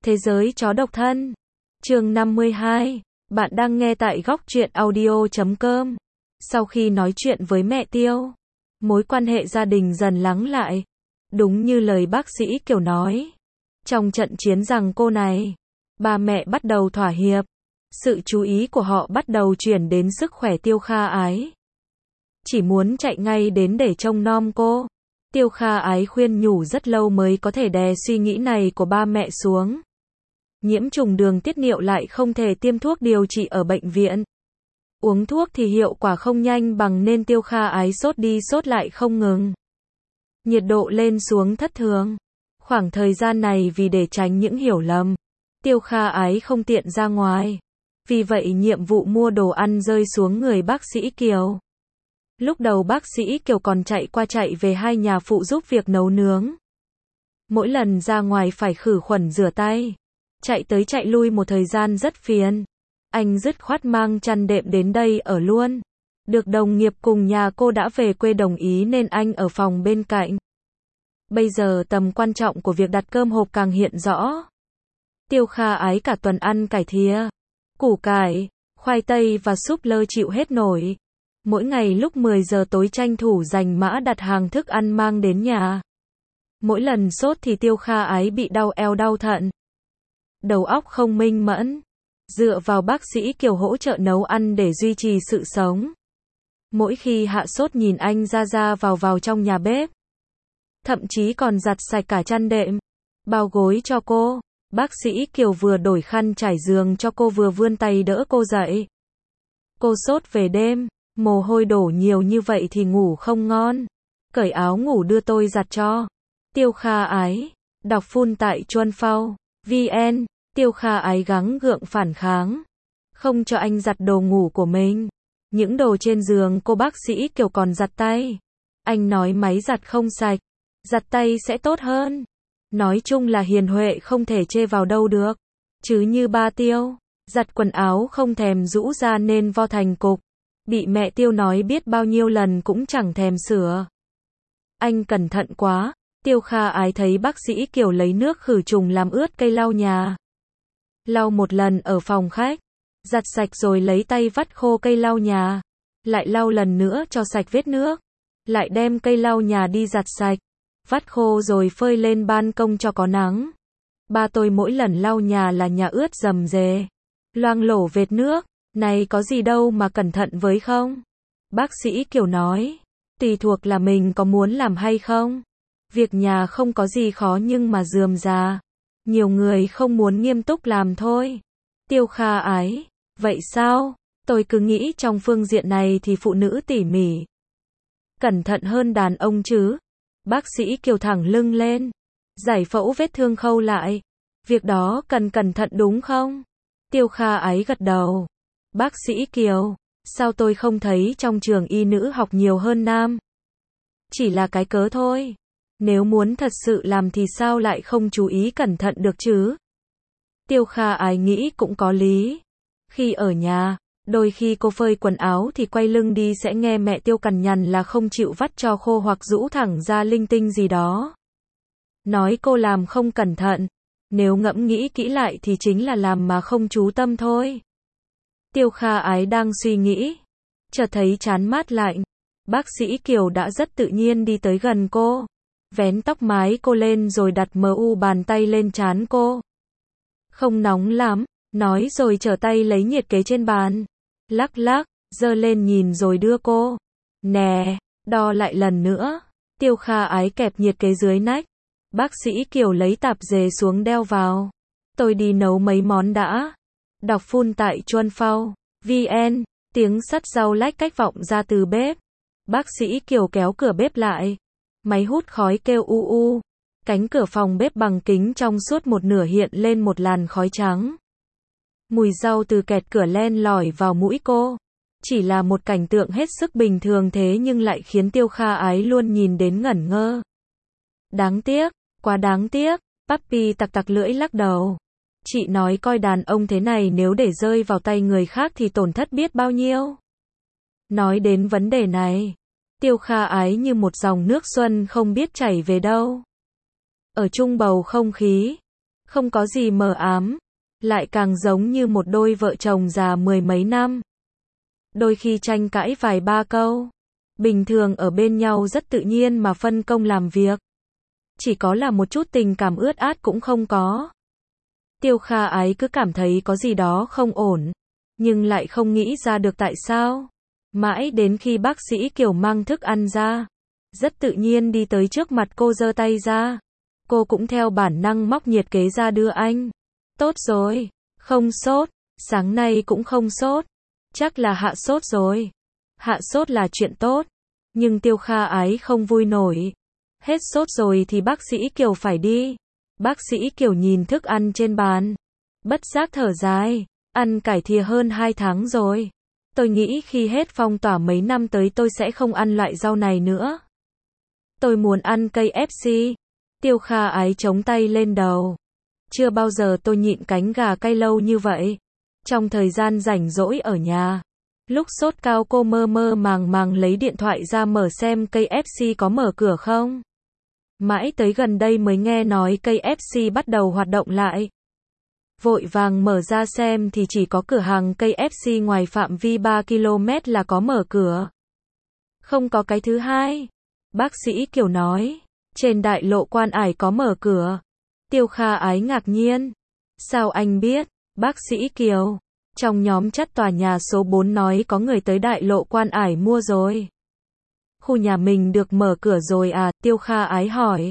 Thế giới chó độc thân. Chương 52. Bạn đang nghe tại góc truyện audio.com. Sau khi nói chuyện với mẹ Tiêu, mối quan hệ gia đình dần lắng lại. Đúng như lời bác sĩ Kiều nói. Trong trận chiến giằng cô này, ba mẹ bắt đầu thỏa hiệp. Sự chú ý của họ bắt đầu chuyển đến sức khỏe Tiêu Kha Ái. Chỉ muốn chạy ngay đến để trông nom cô. Tiêu Kha Ái khuyên nhủ rất lâu mới có thể đè suy nghĩ này của ba mẹ xuống. Nhiễm trùng đường tiết niệu lại không thể tiêm thuốc điều trị ở bệnh viện. Uống thuốc thì hiệu quả không nhanh bằng nên Tiêu Kha Ái sốt đi sốt lại không ngừng. Nhiệt độ lên xuống thất thường. Khoảng thời gian này vì để tránh những hiểu lầm, Tiêu Kha Ái không tiện ra ngoài. Vì vậy nhiệm vụ mua đồ ăn rơi xuống người bác sĩ Kiều. Lúc đầu bác sĩ Kiều còn chạy qua chạy về hai nhà phụ giúp việc nấu nướng. Mỗi lần ra ngoài phải khử khuẩn rửa tay. Chạy tới chạy lui một thời gian rất phiền. Anh dứt khoát mang chăn đệm đến đây ở luôn. Được đồng nghiệp cùng nhà cô đã về quê đồng ý nên anh ở phòng bên cạnh. Bây giờ tầm quan trọng của việc đặt cơm hộp càng hiện rõ. Tiêu Kha Ái cả tuần ăn cải thìa, củ cải, khoai tây và súp lơ chịu hết nổi. Mỗi ngày lúc 10 giờ tối tranh thủ giành mã đặt hàng thức ăn mang đến nhà. Mỗi lần sốt thì Tiêu Kha Ái bị đau eo đau thận. Đầu óc không minh mẫn. Dựa vào bác sĩ Kiều hỗ trợ nấu ăn để duy trì sự sống. Mỗi khi hạ sốt nhìn anh ra vào trong nhà bếp. Thậm chí còn giặt sạch cả chăn đệm, bao gối cho cô. Bác sĩ Kiều vừa đổi khăn trải giường cho cô vừa vươn tay đỡ cô dậy. Cô sốt về đêm, mồ hôi đổ nhiều như vậy thì ngủ không ngon. Cởi áo ngủ đưa tôi giặt cho. Tiêu Kha Ái. Đọc phun tại Chuan Phao VN. Tiêu Kha Ái gắng gượng phản kháng. Không cho anh giặt đồ ngủ của mình. Những đồ trên giường cô bác sĩ Kiều còn giặt tay. Anh nói máy giặt không sạch. Giặt tay sẽ tốt hơn. Nói chung là hiền huệ không thể chê vào đâu được. Chứ như ba Tiêu, giặt quần áo không thèm rũ ra nên vo thành cục. Bị mẹ Tiêu nói biết bao nhiêu lần cũng chẳng thèm sửa. Anh cẩn thận quá. Tiêu Kha Ái thấy bác sĩ Kiều lấy nước khử trùng làm ướt cây lau nhà. Lau một lần ở phòng khách. Giặt sạch rồi lấy tay vắt khô cây lau nhà. Lại lau lần nữa cho sạch vết nước. Lại đem cây lau nhà đi giặt sạch. Vắt khô rồi phơi lên ban công cho có nắng. Ba tôi mỗi lần lau nhà là nhà ướt rầm rề. Loang lổ vệt nước. Này có gì đâu mà cẩn thận với không? Bác sĩ Kiều nói. Tùy thuộc là mình có muốn làm hay không. Việc nhà không có gì khó nhưng mà rườm rà. Nhiều người không muốn nghiêm túc làm thôi. Tiêu Kha Ái. Vậy sao? Tôi cứ nghĩ trong phương diện này thì phụ nữ tỉ mỉ. Cẩn thận hơn đàn ông chứ. Bác sĩ Kiều thẳng lưng lên. Giải phẫu vết thương khâu lại. Việc đó cần cẩn thận đúng không? Tiêu Kha Ái gật đầu. Bác sĩ Kiều. Sao tôi không thấy trong trường y nữ học nhiều hơn nam? Chỉ là cái cớ thôi. Nếu muốn thật sự làm thì sao lại không chú ý cẩn thận được chứ? Tiêu Kha Ái nghĩ cũng có lý. Khi ở nhà, đôi khi cô phơi quần áo thì quay lưng đi sẽ nghe mẹ Tiêu cằn nhằn là không chịu vắt cho khô hoặc rũ thẳng ra linh tinh gì đó. Nói cô làm không cẩn thận. Nếu ngẫm nghĩ kỹ lại thì chính là làm mà không chú tâm thôi. Tiêu Kha Ái đang suy nghĩ. Chợt thấy trán mát lạnh. Bác sĩ Kiều đã rất tự nhiên đi tới gần cô. Vén tóc mái cô lên rồi đặt bàn tay lên trán cô. Không nóng lắm. Nói rồi trở tay lấy nhiệt kế trên bàn. Lắc lắc, giơ lên nhìn rồi đưa cô. Nè, đo lại lần nữa. Tiêu Kha Ái kẹp nhiệt kế dưới nách. Bác sĩ Kiều lấy tạp dề xuống đeo vào. Tôi đi nấu mấy món đã. Đọc phun tại Chuan Phao VN. Tiếng sắt rau lách cách vọng ra từ bếp. Bác sĩ Kiều kéo cửa bếp lại. Máy hút khói kêu u u. Cánh cửa phòng bếp bằng kính trong suốt một nửa hiện lên một làn khói trắng. Mùi rau từ kẹt cửa len lỏi vào mũi cô. Chỉ là một cảnh tượng hết sức bình thường thế nhưng lại khiến Tiêu Kha Ái luôn nhìn đến ngẩn ngơ. Đáng tiếc, quá đáng tiếc. Papi tặc tặc lưỡi lắc đầu. Chị nói coi đàn ông thế này nếu để rơi vào tay người khác thì tổn thất biết bao nhiêu. Nói đến vấn đề này, Tiêu Kha Ái như một dòng nước xuân không biết chảy về đâu. Ở chung bầu không khí, Không có gì mờ ám, lại càng giống như một đôi vợ chồng già mười mấy năm. Đôi khi tranh cãi vài ba câu, bình thường ở bên nhau rất tự nhiên mà phân công làm việc. Chỉ có là một chút tình cảm ướt át cũng không có. Tiêu Kha Ái cứ cảm thấy có gì đó không ổn, nhưng lại không nghĩ ra được tại sao. Mãi đến khi bác sĩ Kiều mang thức ăn ra, rất tự nhiên đi tới trước mặt cô giơ tay ra. Cô cũng theo bản năng móc nhiệt kế ra đưa anh. Tốt rồi, không sốt, sáng nay cũng không sốt. Chắc là hạ sốt rồi. Hạ sốt là chuyện tốt, nhưng Tiêu Kha Ái không vui nổi. Hết sốt rồi thì bác sĩ Kiều phải đi. Bác sĩ Kiều nhìn thức ăn trên bàn, bất giác thở dài, ăn cải thìa hơn 2 tháng rồi. Tôi nghĩ khi hết phong tỏa mấy năm tới tôi sẽ không ăn loại rau này nữa. Tôi muốn ăn KFC. Tiêu Kha Ái chống tay lên đầu. Chưa bao giờ tôi nhịn cánh gà cay lâu như vậy. Trong thời gian rảnh rỗi ở nhà, lúc sốt cao cô mơ mơ màng màng lấy điện thoại ra mở xem KFC có mở cửa không. Mãi tới gần đây mới nghe nói KFC bắt đầu hoạt động lại. Vội vàng mở ra xem thì chỉ có cửa hàng KFC ngoài phạm vi 3 km là có mở cửa. Không có cái thứ hai. Bác sĩ Kiều nói, trên đại lộ Quan Ải có mở cửa. Tiêu Kha Ái ngạc nhiên. Sao anh biết? Bác sĩ Kiều, trong nhóm chat tòa nhà số 4 nói có người tới đại lộ Quan Ải mua rồi. Khu nhà mình được mở cửa rồi à? Tiêu Kha Ái hỏi.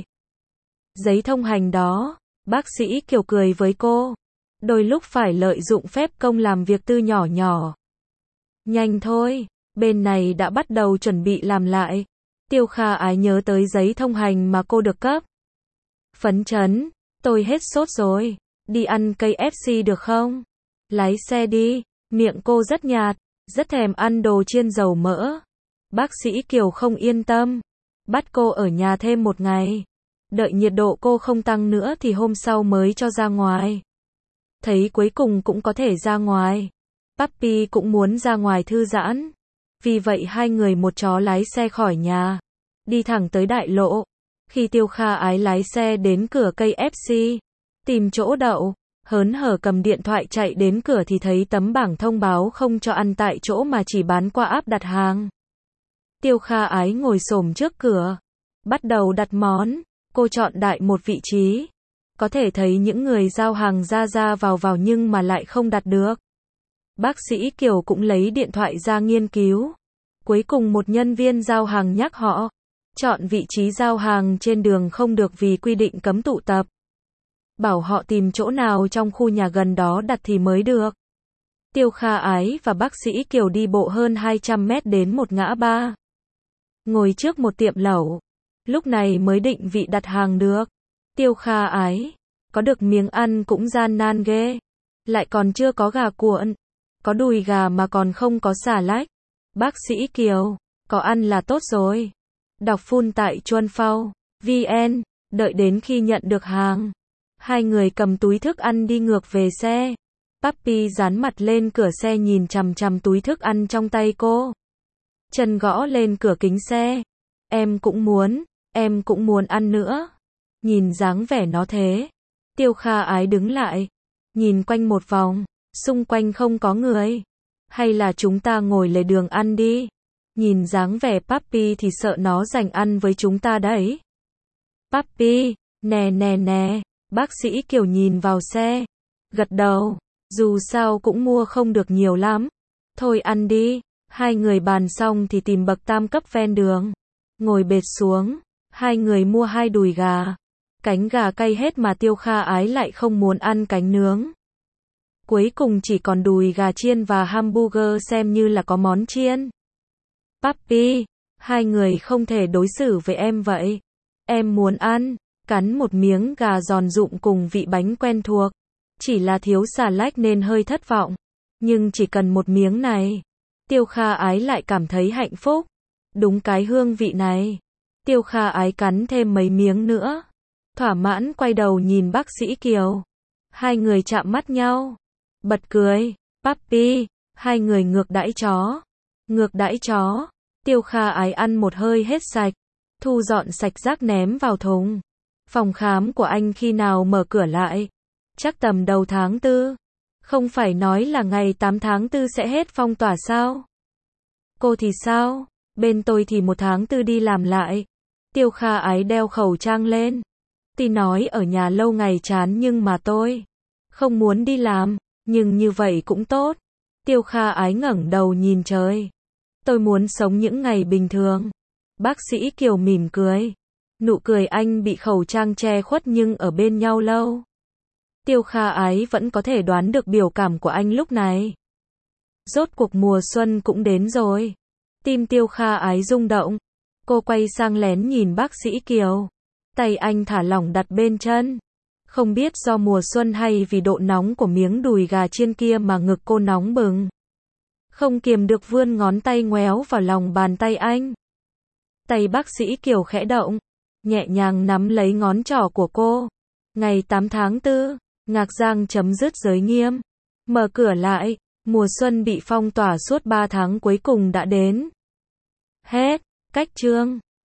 Giấy thông hành đó. Bác sĩ Kiều cười với cô. Đôi lúc phải lợi dụng phép công làm việc tư nhỏ nhỏ. Nhanh thôi, bên này đã bắt đầu chuẩn bị làm lại. Tiêu Kha Ái nhớ tới giấy thông hành mà cô được cấp. Phấn chấn, tôi hết sốt rồi. Đi ăn KFC được không? Lái xe đi. Miệng cô rất nhạt, rất thèm ăn đồ chiên dầu mỡ. Bác sĩ Kiều không yên tâm, bắt cô ở nhà thêm một ngày. Đợi nhiệt độ cô không tăng nữa thì hôm sau mới cho ra ngoài. Thấy cuối cùng cũng có thể ra ngoài. Papi cũng muốn ra ngoài thư giãn. Vì vậy hai người một chó lái xe khỏi nhà, đi thẳng tới đại lộ. Khi Tiêu Kha Ái lái xe đến cửa KFC, tìm chỗ đậu, hớn hở cầm điện thoại chạy đến cửa thì thấy tấm bảng thông báo không cho ăn tại chỗ mà chỉ bán qua app đặt hàng. Tiêu Kha Ái ngồi xổm trước cửa, bắt đầu đặt món. Cô chọn đại một vị trí. Có thể thấy những người giao hàng ra vào nhưng mà lại không đặt được. Bác sĩ Kiều cũng lấy điện thoại ra nghiên cứu. Cuối cùng một nhân viên giao hàng nhắc họ, chọn vị trí giao hàng trên đường không được vì quy định cấm tụ tập. Bảo họ tìm chỗ nào trong khu nhà gần đó đặt thì mới được. Tiêu Kha Ái và bác sĩ Kiều đi bộ hơn 200 mét đến một ngã ba. Ngồi trước một tiệm lẩu. Lúc này mới định vị đặt hàng được. Tiêu Kha Ái, có được miếng ăn cũng gian nan ghê. Lại còn chưa có gà cuộn. Có đùi gà mà còn không có xà lách. Bác sĩ Kiều, có ăn là tốt rồi. Đọc full tại Chuan Phao, VN, đợi đến khi nhận được hàng. Hai người cầm túi thức ăn đi ngược về xe. Papi dán mặt lên cửa xe nhìn chằm chằm túi thức ăn trong tay cô. Chân gõ lên cửa kính xe. Em cũng muốn ăn nữa. Nhìn dáng vẻ nó thế. Tiêu Kha Ái đứng lại. Nhìn quanh một vòng. Xung quanh không có người. Hay là chúng ta ngồi lề đường ăn đi. Nhìn dáng vẻ Papi thì sợ nó giành ăn với chúng ta đấy. Papi, nè. Bác sĩ Kiều nhìn vào xe. Gật đầu. Dù sao cũng mua không được nhiều lắm. Thôi ăn đi. Hai người bàn xong thì tìm bậc tam cấp ven đường. Ngồi bệt xuống. Hai người mua 2 đùi gà. Cánh gà cay hết mà Tiêu Kha Ái lại không muốn ăn cánh nướng. Cuối cùng chỉ còn đùi gà chiên và hamburger xem như là có món chiên. Papi, hai người không thể đối xử với em vậy. Em muốn ăn. Cắn một miếng gà giòn rụm cùng vị bánh quen thuộc. Chỉ là thiếu xà lách nên hơi thất vọng. Nhưng chỉ cần một miếng này. Tiêu Kha Ái lại cảm thấy hạnh phúc. Đúng cái hương vị này. Tiêu Kha Ái cắn thêm mấy miếng nữa. Thỏa mãn quay đầu nhìn bác sĩ Kiều. Hai người chạm mắt nhau. Bật cười. Papi, hai người ngược đãi chó. Ngược đãi chó. Tiêu Kha Ái ăn một hơi hết sạch. Thu dọn sạch rác ném vào thùng. Phòng khám của anh khi nào mở cửa lại? Chắc tầm đầu tháng 4. Không phải nói là ngày 8 tháng 4 sẽ hết phong tỏa sao? Cô thì sao? Bên tôi thì 1 tháng 4 đi làm lại. Tiêu Kha Ái đeo khẩu trang lên. Tuy nói ở nhà lâu ngày chán nhưng mà tôi không muốn đi làm, nhưng như vậy cũng tốt. Tiêu Kha Ái ngẩng đầu nhìn trời. Tôi muốn sống những ngày bình thường. Bác sĩ Kiều mỉm cười. Nụ cười anh bị khẩu trang che khuất nhưng ở bên nhau lâu. Tiêu Kha Ái vẫn có thể đoán được biểu cảm của anh lúc này. Rốt cuộc mùa xuân cũng đến rồi. Tim Tiêu Kha Ái rung động. Cô quay sang lén nhìn bác sĩ Kiều. Tay anh thả lỏng đặt bên chân. Không biết do mùa xuân hay vì độ nóng của miếng đùi gà chiên kia mà ngực cô nóng bừng. Không kiềm được vươn ngón tay ngoéo vào lòng bàn tay anh. Tay bác sĩ Kiều khẽ động, nhẹ nhàng nắm lấy ngón trỏ của cô. Ngày 8 tháng 4, Ngạc Giang chấm dứt giới nghiêm. Mở cửa lại, mùa xuân bị phong tỏa suốt 3 tháng cuối cùng đã đến. Hết, cách chương.